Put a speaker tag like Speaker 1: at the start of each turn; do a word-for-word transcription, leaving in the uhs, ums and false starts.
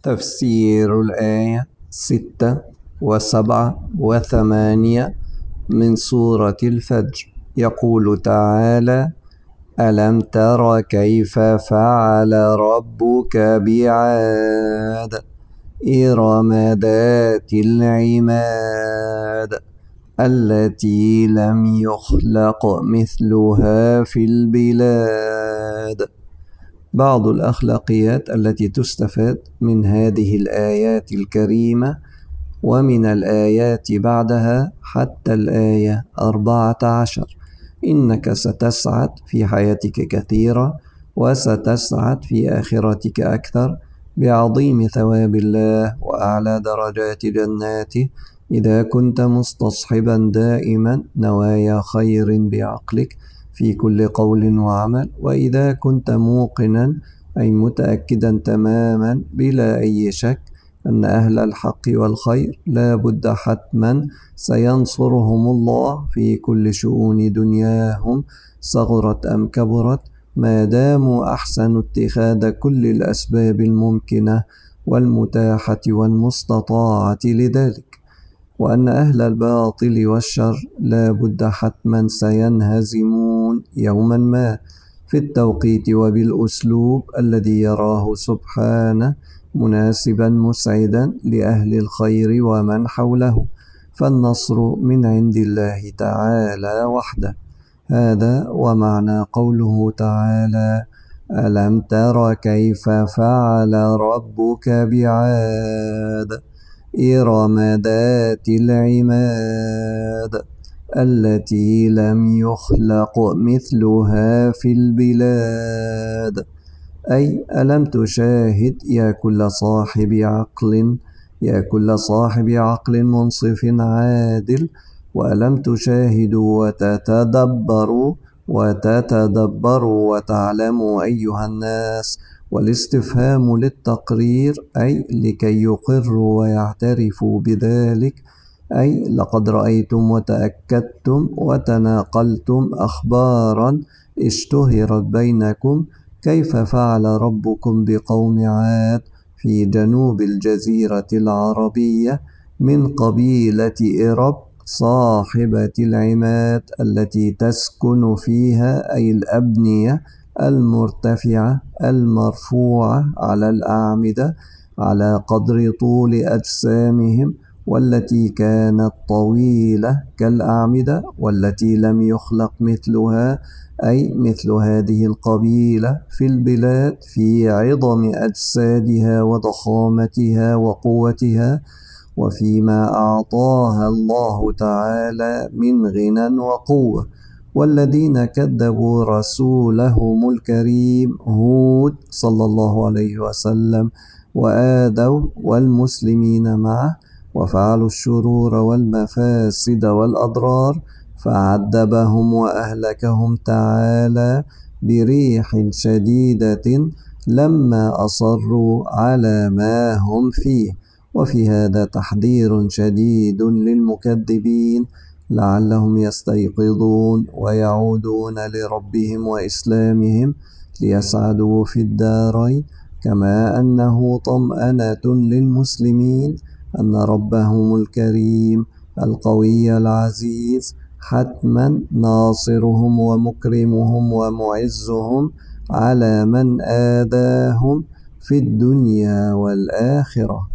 Speaker 1: تفسير الآية ستة وسبعة وثمانية من سورة الفجر. يقول تعالى: ألم تر كيف فعل ربك بعاد إرم ذات العماد التي لم يخلق مثلها في البلاد. بعض الأخلاقيات التي تستفاد من هذه الآيات الكريمة ومن الآيات بعدها حتى الآية أربعة عشر: إنك ستسعد في حياتك كثيرا وستسعد في آخرتك أكثر بعظيم ثواب الله وأعلى درجات جناته إذا كنت مستصحبا دائما نوايا خير بعقلك في كل قول وعمل، وإذا كنت موقنا أي متأكدا تماما بلا أي شك أن أهل الحق والخير لا بد حتما سينصرهم الله في كل شؤون دنياهم صغرت أم كبرت، ما داموا أحسنوا اتخاذ كل الأسباب الممكنة والمتاحة والمستطاعة لذلك، وأن أهل الباطل والشر لا بد حتما سينهزمون يوما ما في التوقيت وبالأسلوب الذي يراه سبحانه مناسبا مسعدا لأهل الخير ومن حوله، فالنصر من عند الله تعالى وحده. هذا ومعنى قوله تعالى: ألم تر كيف فعل ربك بعاد إرم ذات العماد التي لم يخلق مثلها في البلاد. أي ألم تشاهد يا كل صاحب عقل يا كل صاحب عقل منصف عادل، وألم تشاهدوا وتتدبروا وتتدبروا وتعلموا أيها الناس، والاستفهام للتقرير أي لكي يقروا ويعترفوا بذلك، أي لقد رأيتم وتأكدتم وتناقلتم أخبارا اشتهرت بينكم كيف فعل ربكم بقوم عاد في جنوب الجزيرة العربية من قبيلة إرم صاحبة العماد التي تسكن فيها أي الأبنية المرتفعة المرفوعة على الأعمدة على قدر طول أجسامهم، والتي كانت طويلة كالأعمدة، والتي لم يخلق مثلها أي مثل هذه القبيلة في البلاد في عظم أجسادها وضخامتها وقوتها، وفيما أعطاها الله تعالى من غنى وقوة. والذين كذبوا رسولهم الكريم هود صلى الله عليه وسلم وآدوا والمسلمين معه وفعلوا الشرور والمفاسد والأضرار، فعذبهم وأهلكهم تعالى بريح شديدة لما أصروا على ما هم فيه. وفي هذا تحذير شديد للمكذبين لعلهم يستيقظون ويعودون لربهم وإسلامهم ليسعدوا في الدارين، كما أنه طمأنة للمسلمين أن ربهم الكريم القوي العزيز حتما ناصرهم ومكرمهم ومعزهم على من آذاهم في الدنيا والآخرة.